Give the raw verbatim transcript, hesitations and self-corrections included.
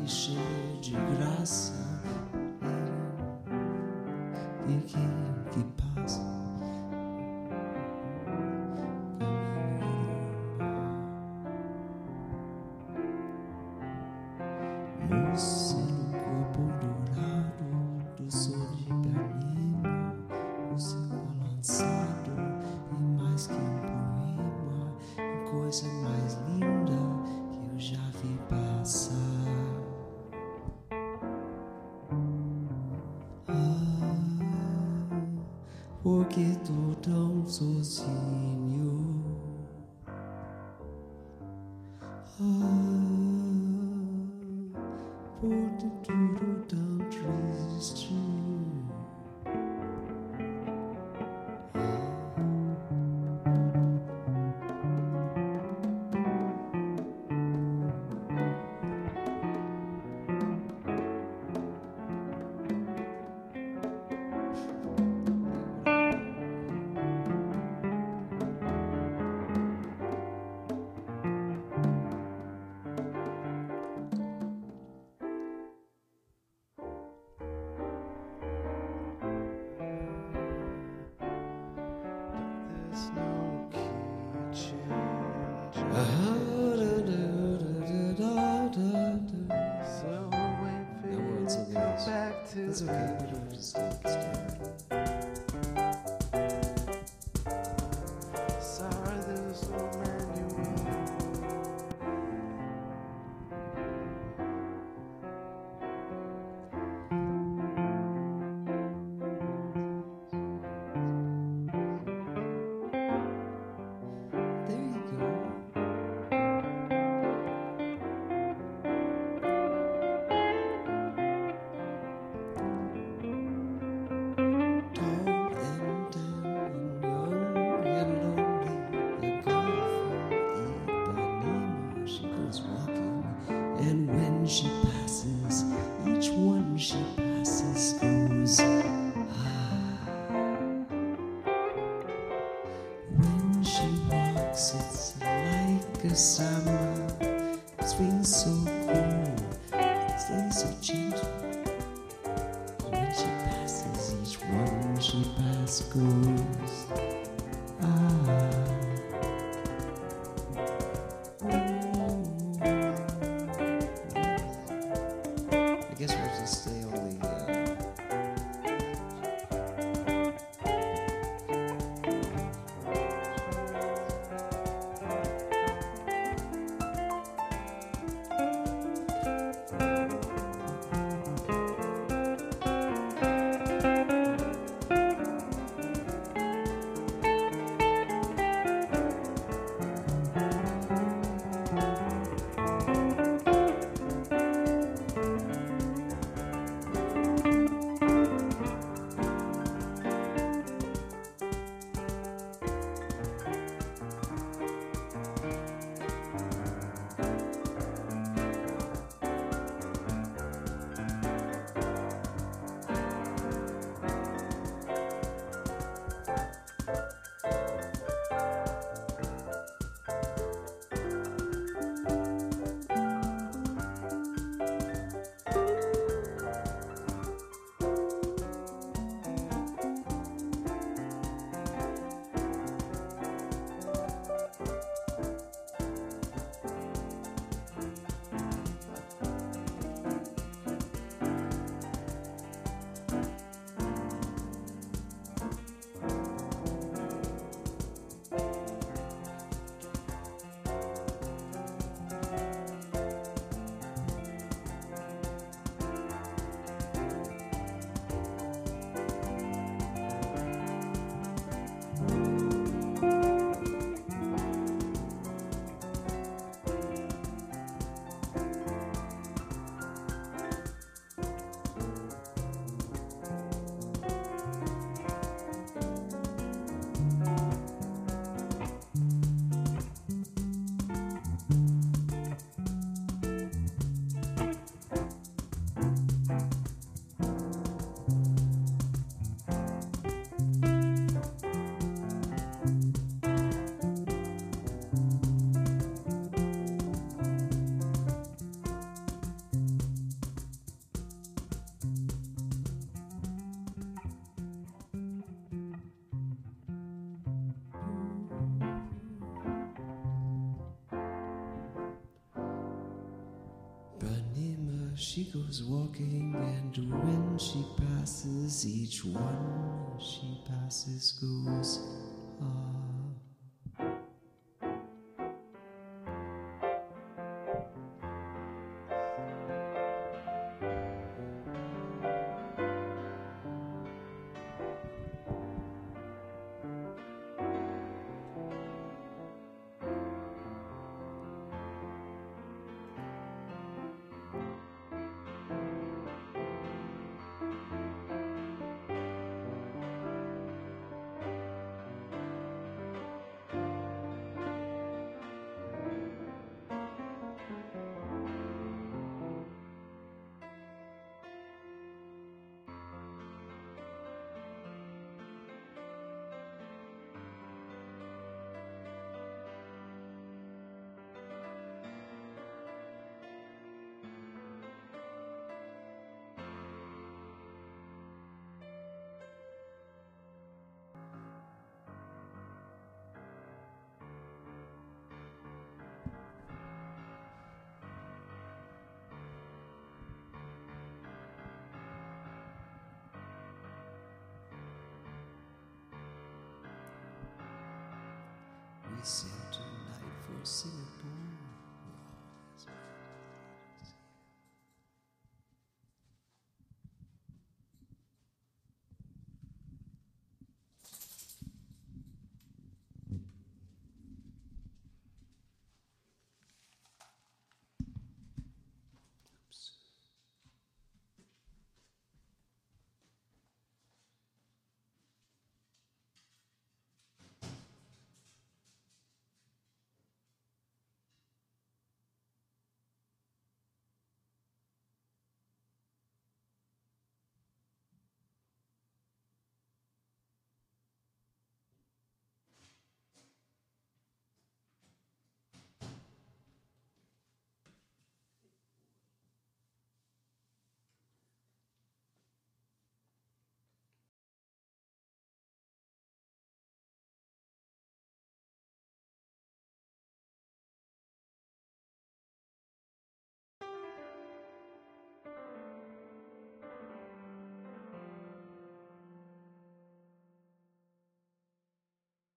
e cheia de graça. E quem que passa moça no corpo dourado do sol de Ipanema, o seu balançado e mais que um poema, a coisa mais linda que eu já vi passar. Ah, porque tô tão sozinho. Ah, por tudo tão triste. It's okay, we don't just do sorry, there's no manual. There you go. And when she passes, each one she passes goes, ah. When she walks, it's like a samba, swings so cool, stays so gentle. When she passes, each one she passes goes, ah. I guess we'll just stay on the uh she goes walking, and when she passes, each one she passes goes ah. We sail tonight for Singapore.